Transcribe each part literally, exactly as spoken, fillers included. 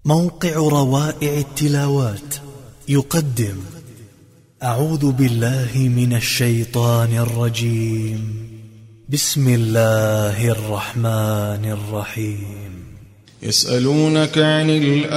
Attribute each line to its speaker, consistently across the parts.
Speaker 1: موقع روائع التلاوات يقدم أعوذ بالله من الشيطان الرجيم. بسم الله الرحمن الرحيم.
Speaker 2: يسألونك عن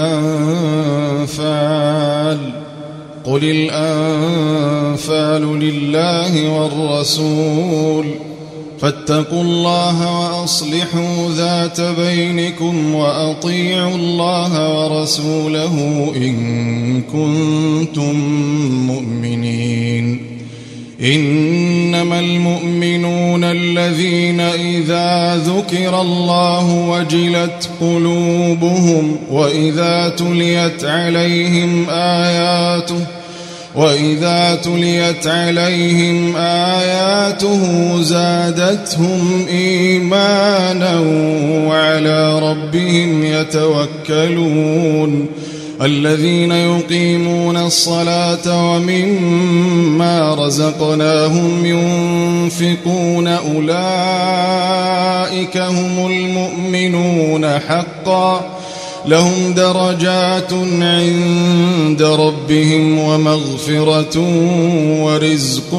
Speaker 2: الأنفال قل الأنفال لله والرسول فاتقوا الله وأصلحوا ذات بينكم وأطيعوا الله ورسوله إن كنتم مؤمنين. إنما المؤمنون الذين إذا ذكر الله وجلت قلوبهم وإذا تليت عليهم آياته وإذا تليت عليهم آياته زادتهم إيمانا وعلى ربهم يتوكلون. الذين يقيمون الصلاة ومما رزقناهم ينفقون أولئك هم المؤمنون حقا لهم درجات عند ربهم ومغفرة ورزق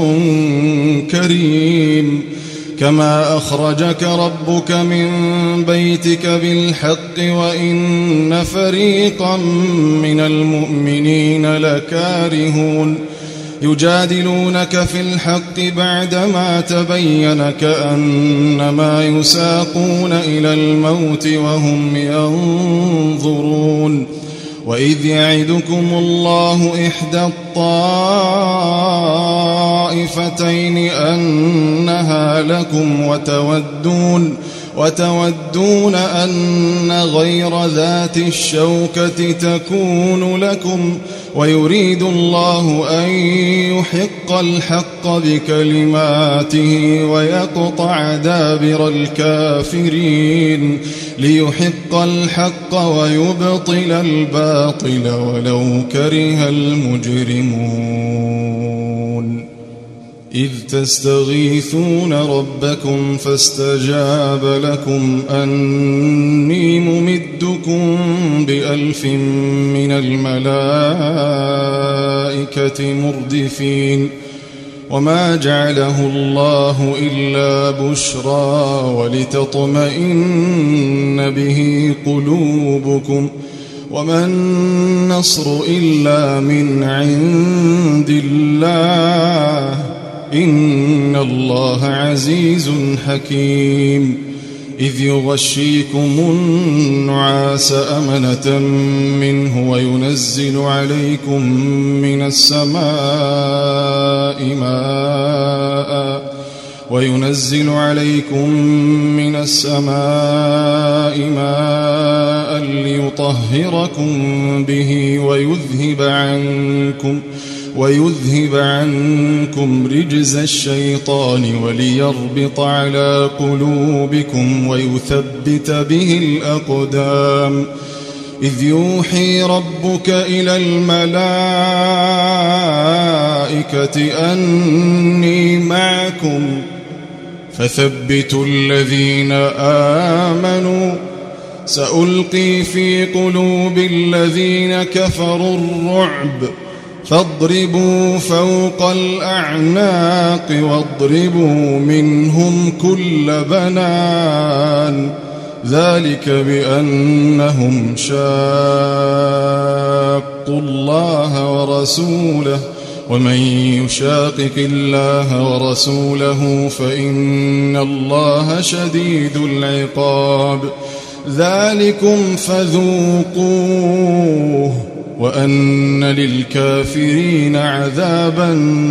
Speaker 2: كريم. كما أخرجك ربك من بيتك بالحق وإن فريقا من المؤمنين لكارهون يجادلونك في الحق بعدما تبين كأنما يساقون إلى الموت وهم ينظرون. وإذ يعدكم الله إحدى الطائفتين أنها لكم وتودون وتودون أن غير ذات الشوكة تكون لكم ويريد الله أن يحق الحق بكلماته ويقطع دابر الكافرين ليحق الحق ويبطل الباطل ولو كره المجرمون. إذ تستغيثون ربكم فاستجاب لكم أني ممدكم بألف من الملائكة مردفين. وما جعله الله إلا بشرى ولتطمئن به قلوبكم وما النصر إلا من عند الله إن الله عزيز حكيم. إذ يغشيكم النعاس أمنة منه وينزل عليكم من السماء ماء وينزل عليكم من السماء ماء ليطهركم به ويذهب عنكم ويذهب عنكم رجز الشيطان وليربط على قلوبكم ويثبت به الأقدام. إذ يوحي ربك إلى الملائكة أني معكم فثبتوا الذين آمنوا سألقي في قلوب الذين كفروا الرعب فاضربوا فوق الأعناق واضربوا منهم كل بنان. ذلك بأنهم شاقوا الله ورسوله ومن يشاقق الله ورسوله فإن الله شديد العقاب. ذلكم فذوقوه وأن للكافرين عذاب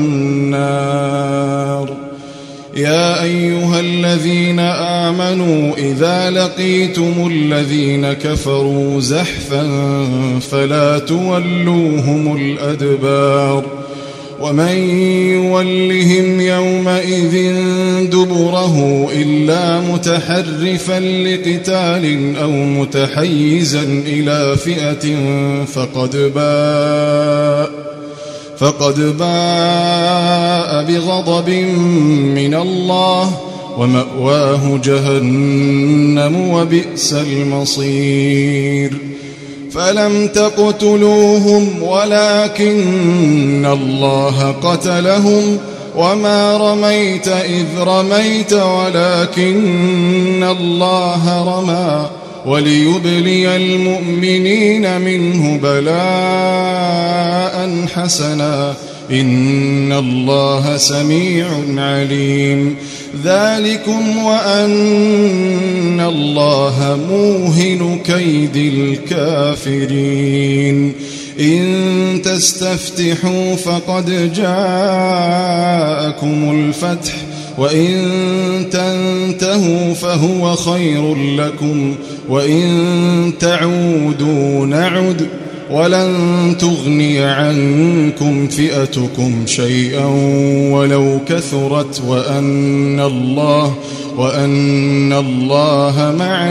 Speaker 2: النار. يا أيها الذين آمنوا إذا لقيتم الذين كفروا زحفا فلا تولوهم الأدبار. ومن يولهم يومئذ دبره إلا متحرفا لقتال أو متحيزا إلى فئة فقد باء فقد باء بغضب من الله ومأواه جهنم وبئس المصير. فلم تقتلوهم ولكن الله قتلهم وما رميت إذ رميت ولكن الله رمى وليبلي المؤمنين منه بلاء حسنا إن الله سميع عليم. ذلكم وأن الله موهن كيد الكافرين. إن تستفتحوا فقد جاءكم الفتح وإن تنتهوا فهو خير لكم وإن تعودوا نعد ولن تغني عنكم فئتكم شيئا ولو كثرت وأن الله وأن الله مع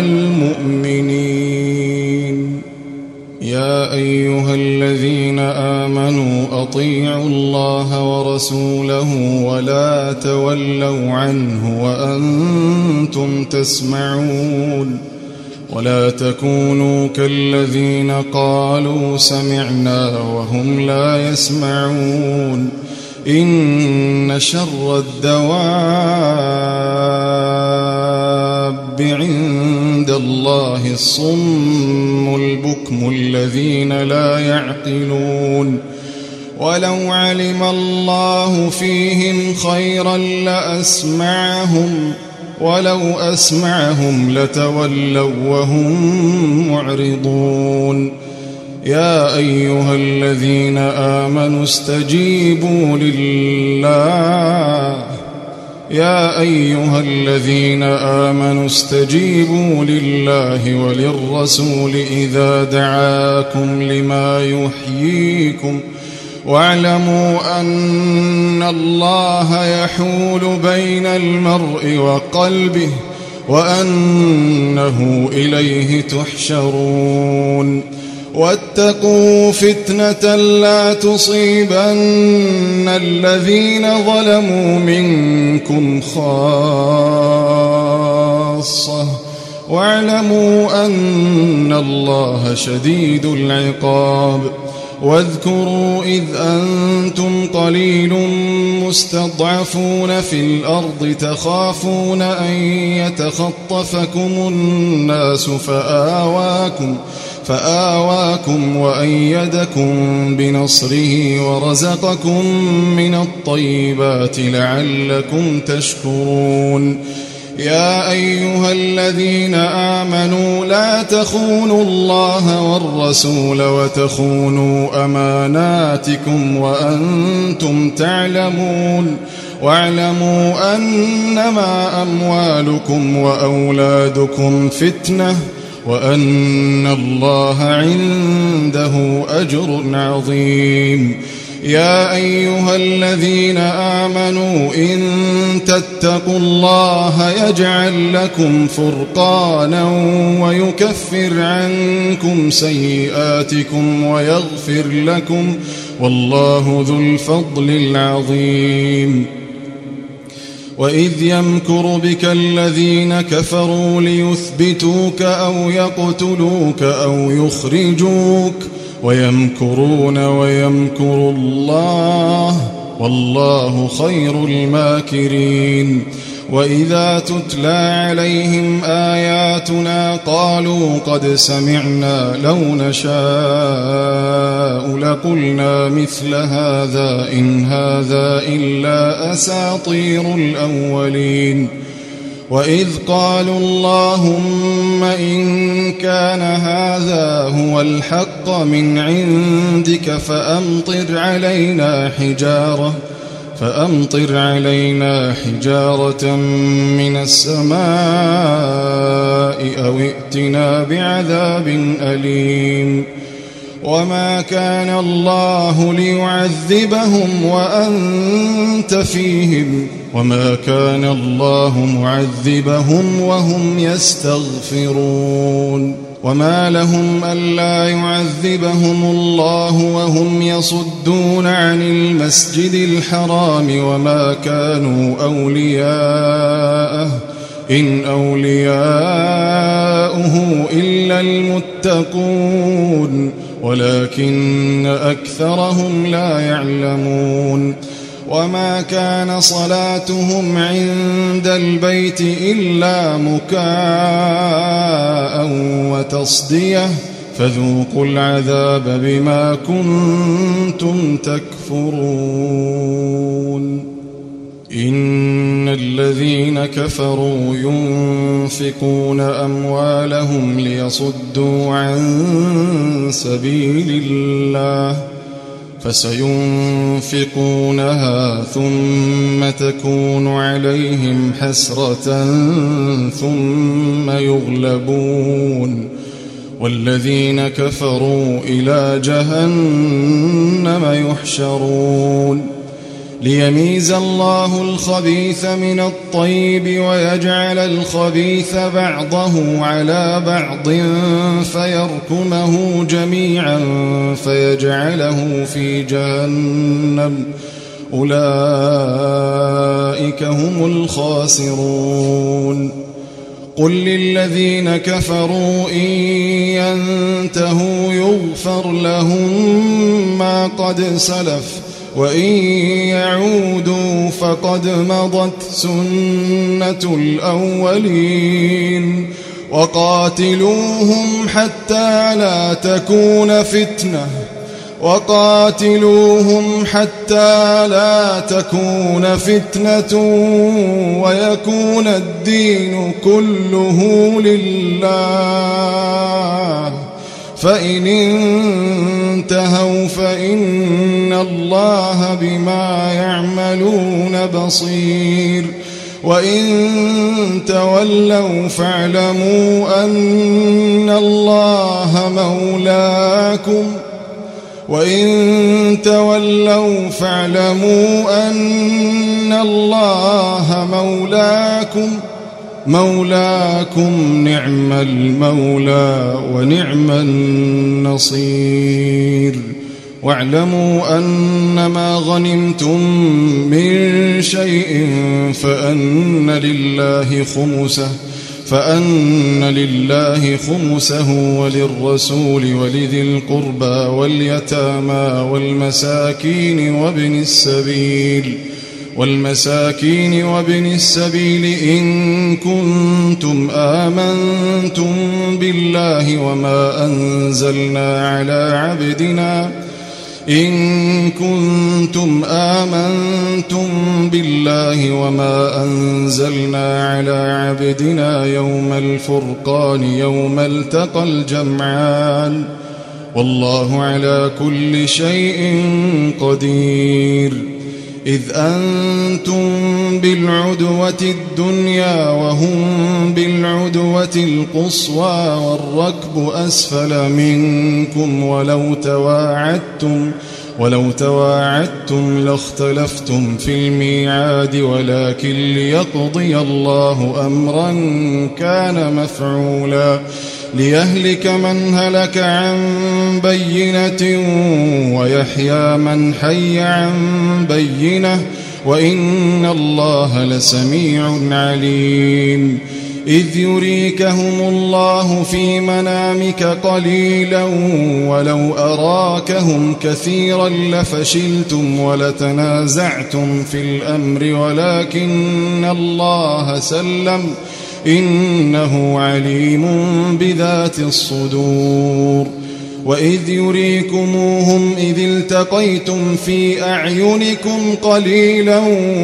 Speaker 2: المؤمنين. يا أيها الذين آمنوا أطيعوا الله ورسوله ولا تولوا عنه وأنتم تسمعون ولا تكونوا كالذين قالوا سمعنا وهم لا يسمعون. إن شر الدواب عند الله الصم البكم الذين لا يعقلون. ولو علم الله فيهم خيرا لأسمعهم ولو أسمعهم لتولوا وهم معرضون. يا أيها الذين آمنوا استجيبوا لله يا أيها الذين آمنوا استجيبوا لله وللرسول إذا دعاكم لما يحييكم واعلموا أن الله يحول بين المرء وقلبه وأنه إليه تحشرون. واتقوا فتنة لا تصيبن الذين ظلموا منكم خاصة واعلموا أن الله شديد العقاب. واذكروا إذ أنتم قليل مستضعفون في الأرض تخافون أن يتخطفكم الناس فآواكم فآواكم وأيدكم بنصره ورزقكم من الطيبات لعلكم تشكرون. يا أيها الذين آمنوا لا تخونوا الله والرسول وتخونوا أماناتكم وأنتم تعلمون واعلموا أنما أموالكم وأولادكم فتنة وأن الله عنده أجر عظيم. يا أيها الذين آمنوا إن تتقوا الله يجعل لكم فرقانا ويكفر عنكم سيئاتكم ويغفر لكم والله ذو الفضل العظيم. وإذ يمكر بك الذين كفروا ليثبتوك أو يقتلوك أو يخرجوك ويمكرون ويمكر الله والله خير الماكرين. وإذا تتلى عليهم آياتنا قالوا قد سمعنا لو نشاء لقلنا مثل هذا إن هذا إلا أساطير الأولين. وإذ قالوا اللهم إن كان هذا هو الحق من عندك فأمطر علينا حجارة فأمطر علينا حجارة من السماء أو ائتنا بعذاب أليم. وما كان الله ليعذبهم وأنت فيهم وما كان الله معذبهم وهم يستغفرون. وما لهم ألا يعذبهم الله وهم يصدون عن المسجد الحرام وما كانوا أولياءه إن أولياؤه إلا المتقون ولكن أكثرهم لا يعلمون وما كان صلاتهم عند البيت إلا مكاء وتصدية فذوقوا العذاب بما كنتم تكفرون إن الذين كفروا ينفقون أموالهم ليصدوا عن سبيل الله فسينفقونها ثم تكون عليهم حسرة ثم يغلبون والذين كفروا إلى جهنم يحشرون ليميز الله الخبيث من الطيب ويجعل الخبيث بعضه على بعض فيركمه جميعا فيجعله في جهنم أولئك هم الخاسرون قل للذين كفروا إن ينتهوا يغفر لهم ما قد سلف وإن يعودوا فقد مضت سنة الأولين وقاتلوهم حتى لا تكون فتنة وقاتلوهم حتى لا تكون فتنة ويكون الدين كله لله فإن انتهوا فإن الله بما يعملون بصير وإن تولوا فاعلموا أن الله مولاكم وإن تولوا فاعلموا أن الله مولاكم مولاكم نعم المولى ونعم النصير واعلموا أنما غنمتم من شيء فأن لله خمسه فأن لله خمسه وللرسول ولذي القربى واليتامى والمساكين وابن السبيل والمساكين وابن السبيل إن كنتم آمنتم بالله وما أنزلنا على عبدنا إن كنتم آمنتم بالله وما أنزلنا على عبدنا يوم الفرقان يوم التقى الجمعان والله على كل شيء قدير إذ أنتم بالعدوة الدنيا وهم بالعدوة القصوى والركب أسفل منكم ولو تواعدتم ولو تواعدتم لاختلفتم في الميعاد ولكن ليقضي الله أمرا كان مفعولا ليهلك من هلك عن بينة ويحيى من حي عن بينة وإن الله لسميع عليم إذ يريكهم الله في منامك قليلا ولو أراكهم كثيرا لفشلتم ولتنازعتم في الأمر ولكن الله سلم إنه عليم بذات الصدور وإذ يريكموهم إذ التقيتم في أعينكم قليلا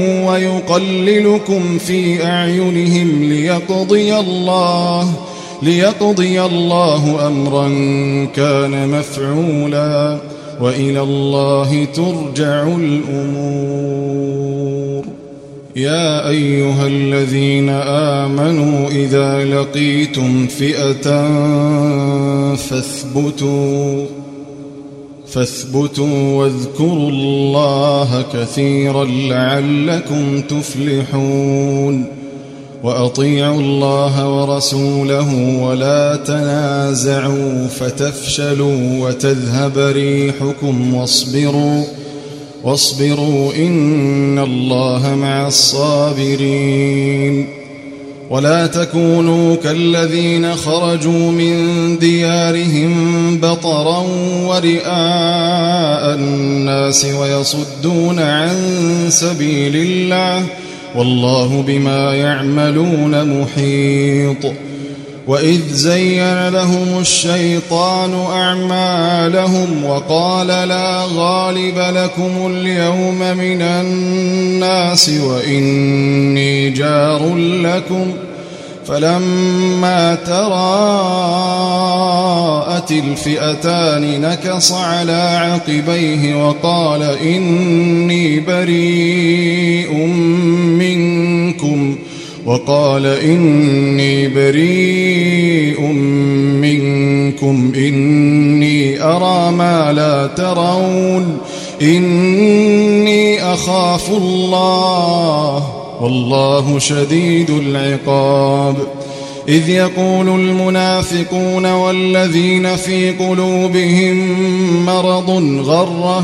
Speaker 2: ويقللكم في أعينهم ليقضي الله ليقضي الله أمرا كان مفعولا وإلى الله ترجع الأمور يا أيها الذين آمنوا إذا لقيتم فئة فاثبتوا فاثبتوا واذكروا الله كثيرا لعلكم تفلحون وأطيعوا الله ورسوله ولا تنازعوا فتفشلوا وتذهب ريحكم واصبروا واصبروا إن الله مع الصابرين ولا تكونوا كالذين خرجوا من ديارهم بطرا ورئاء الناس ويصدون عن سبيل الله والله بما يعملون محيط. وإذ زين لهم الشيطان أعمالهم وقال لا غالب لكم اليوم من الناس وإني جار لكم فلما تراءت الفئتان نكص على عقبيه وقال إني بريء منكم وقال إني بريء منكم إني أرى ما لا ترون إني أخاف الله والله شديد العقاب. إذ يقول المنافقون والذين في قلوبهم مرض غر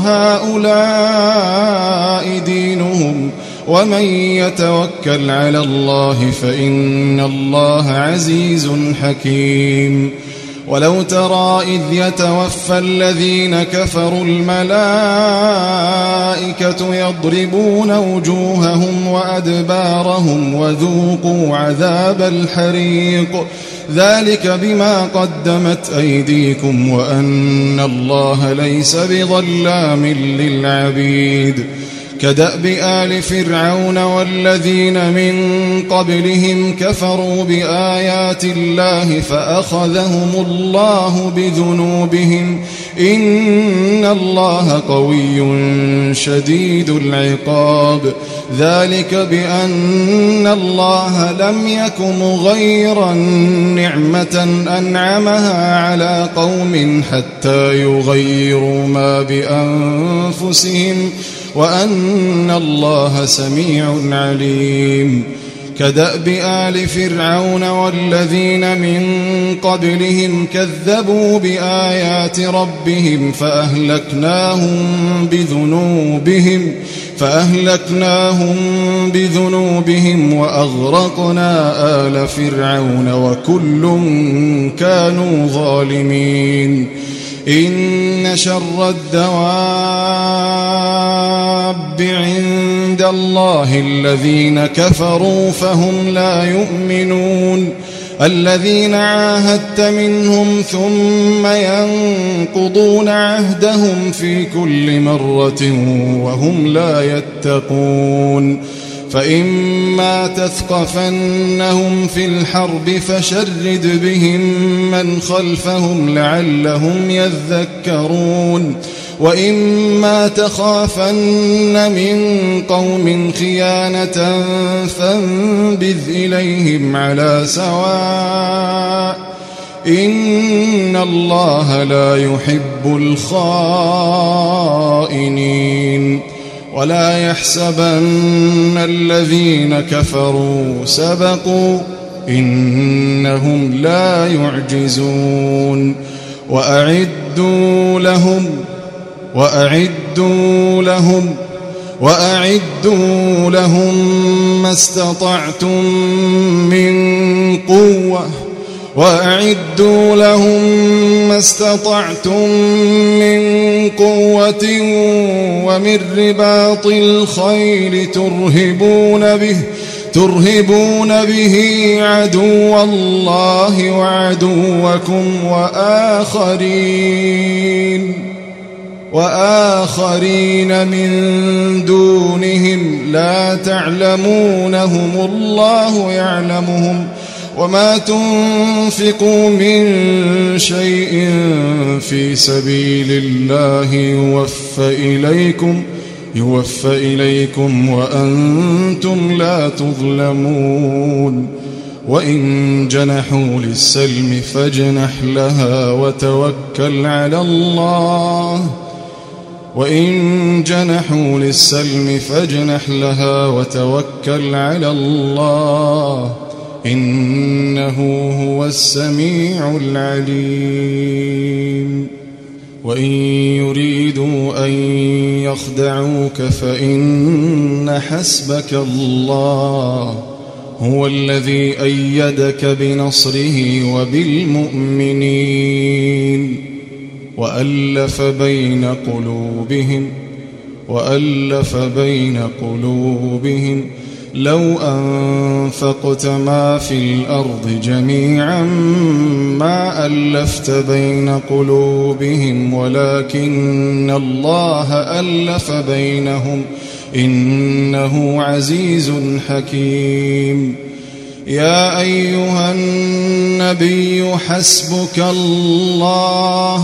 Speaker 2: هؤلاء دينهم ومن يتوكل على الله فإن الله عزيز حكيم. ولو ترى إذ يتوفى الذين كفروا الملائكة يضربون وجوههم وأدبارهم وذوقوا عذاب الحريق ذلك بما قدمت أيديكم وأن الله ليس بظلام للعبيد. كدأب آل فرعون والذين من قبلهم كفروا بآيات الله فأخذهم الله بذنوبهم إن الله قوي شديد العقاب. ذلك بأن الله لم يك مغيرا نعمة أنعمها على قوم حتى يغيروا ما بأنفسهم وأن الله سميع عليم. كدأب آل فرعون والذين من قبلهم كذبوا بآيات ربهم فأهلكناهم بذنوبهم فأهلكناهم بذنوبهم وأغرقنا آل فرعون وكل كانوا ظالمين. إن شر الدواب عند الله الذين كفروا فهم لا يؤمنون. الذين عاهدت منهم ثم ينقضون عهدهم في كل مرة وهم لا يتقون. فإما تثقفنهم في الحرب فشرد بهم من خلفهم لعلهم يذكرون. وإما تخافن من قوم خيانة فانبذ إليهم على سواء إن الله لا يحب الخائنين. ولا يحسبن الذين كفروا سبقوا إنهم لا يعجزون. وأعدوا لهم وأعدوا لهم وأعدوا لهم ما استطعتم من قوة وأعدوا لهم ما استطعتم من قوة ومن رباط الخيل ترهبون به ترهبون به عدو الله وعدوكم وآخرين وآخرين من دونهم لا تعلمونهم الله يعلمهم وما تنفقوا من شيء في سبيل الله يوفى إليكم يوفى إليكم وأنتم لا تظلمون. وإن جنحوا للسلم فاجنح لها وتوكل على الله وإن جنحوا للسلم فاجنح لها وتوكل على الله إنه هو السميع العليم. وإن يريدوا أن يخدعوك فإن حسبك الله هو الذي أيدك بنصره وبالمؤمنين وألف بين قلوبهم وألف بين قلوبهم لو أنفقت ما في الأرض جميعا ما ألفت بين قلوبهم ولكن الله ألف بينهم إنه عزيز حكيم. يا أيها النبي حسبك الله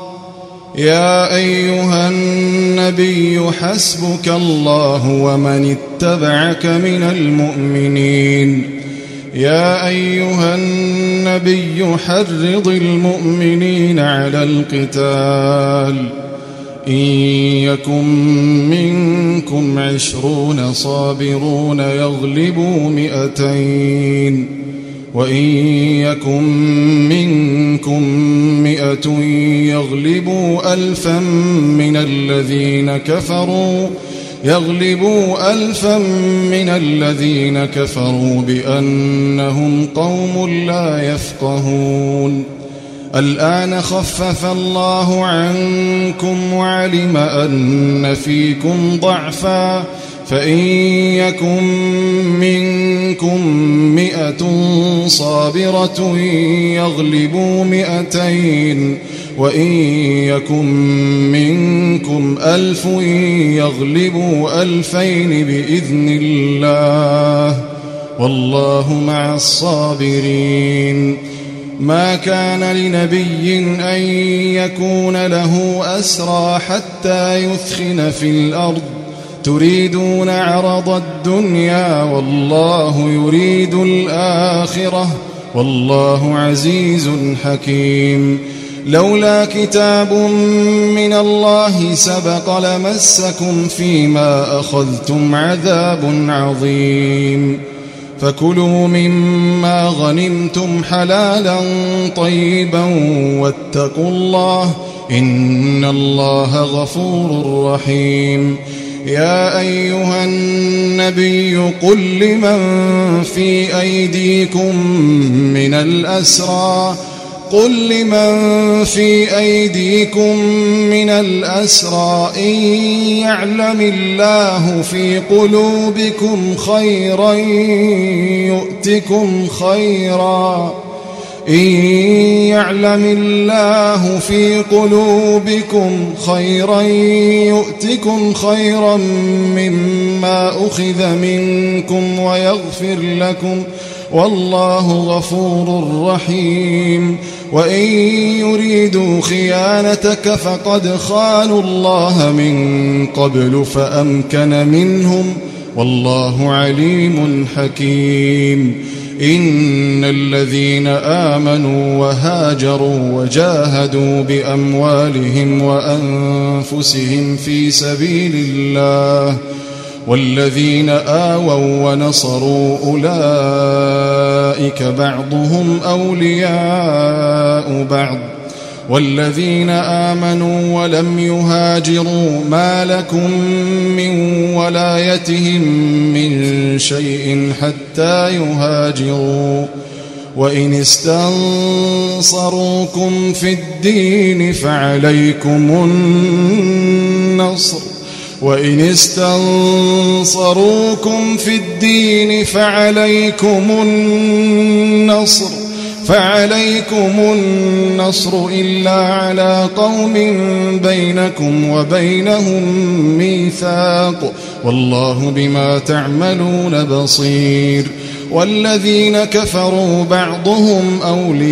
Speaker 2: يا أيها النبي حسبك الله ومن اتبعك من المؤمنين. يا أيها النبي حرض المؤمنين على القتال إن يكن منكم عشرون صابرون يغلبوا مئتين وإن يكن منكم مئة يغلبوا ألفا من الذين كفروا يغلبوا ألفا من الذين كفروا بأنهم قوم لا يفقهون. الآن خفف الله عنكم وعلم أن فيكم ضعفا فإن يكن منكم مئة صابرة يغلبوا مئتين وإن يكن منكم ألف يغلبوا ألفين بإذن الله والله مع الصابرين. ما كان لنبي أن يكون له أسرى حتى يثخن في الأرض تريدون عرض الدنيا والله يريد الآخرة والله عزيز حكيم. لولا كتاب من الله سبق لمسكم فيما أخذتم عذاب عظيم. فكلوا مما غنمتم حلالا طيبا واتقوا الله إن الله غفور رحيم. يا أيها النبي قل لمن في أيديكم من الأسرى قل لمن في أيديكم من الأسرى إن يعلم الله في قلوبكم خيرا يؤتكم خيرا إن يعلم الله في قلوبكم خيرا يؤتكم خيرا مما أخذ منكم ويغفر لكم والله غفور رحيم. وإن يريدوا خيانتك فقد خانوا الله من قبل فأمكن منهم والله عليم حكيم. إن الذين آمنوا وهاجروا وجاهدوا بأموالهم وأنفسهم في سبيل الله والذين آووا ونصروا أولئك بعضهم أولياء بعض والذين آمنوا ولم يهاجروا ما لكم من ولايتهم من شيء حتى يهاجروا وإن استنصروكم في الدين فعليكم النصر وإن استنصروكم في الدين فعليكم النصر فعليكم النصر إلا على قوم بينكم وبينهم ميثاق والله بما تعملون بصير. والذين كفروا بعضهم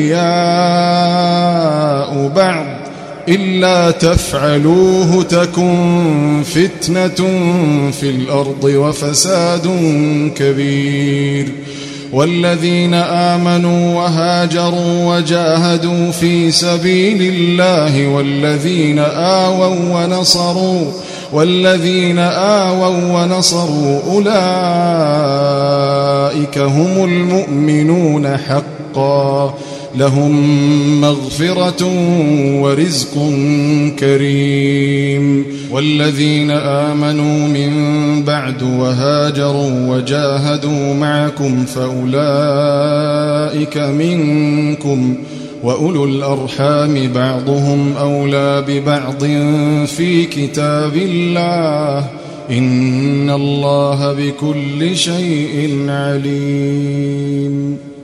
Speaker 2: أولياء بعض إلا تفعلوه تكن فتنة في الأرض وفساد كبير. والذين آمنوا وهاجروا وجاهدوا في سبيل الله والذين آووا ونصروا والذين آووا ونصروا أولئك هم المؤمنون حقا لهم مغفرة ورزق كريم. والذين آمنوا من بعد وهاجروا وجاهدوا معكم فأولئك منكم، وأولو الأرحام بعضهم أولى ببعض في كتاب الله، إن الله بكل شيء عليم.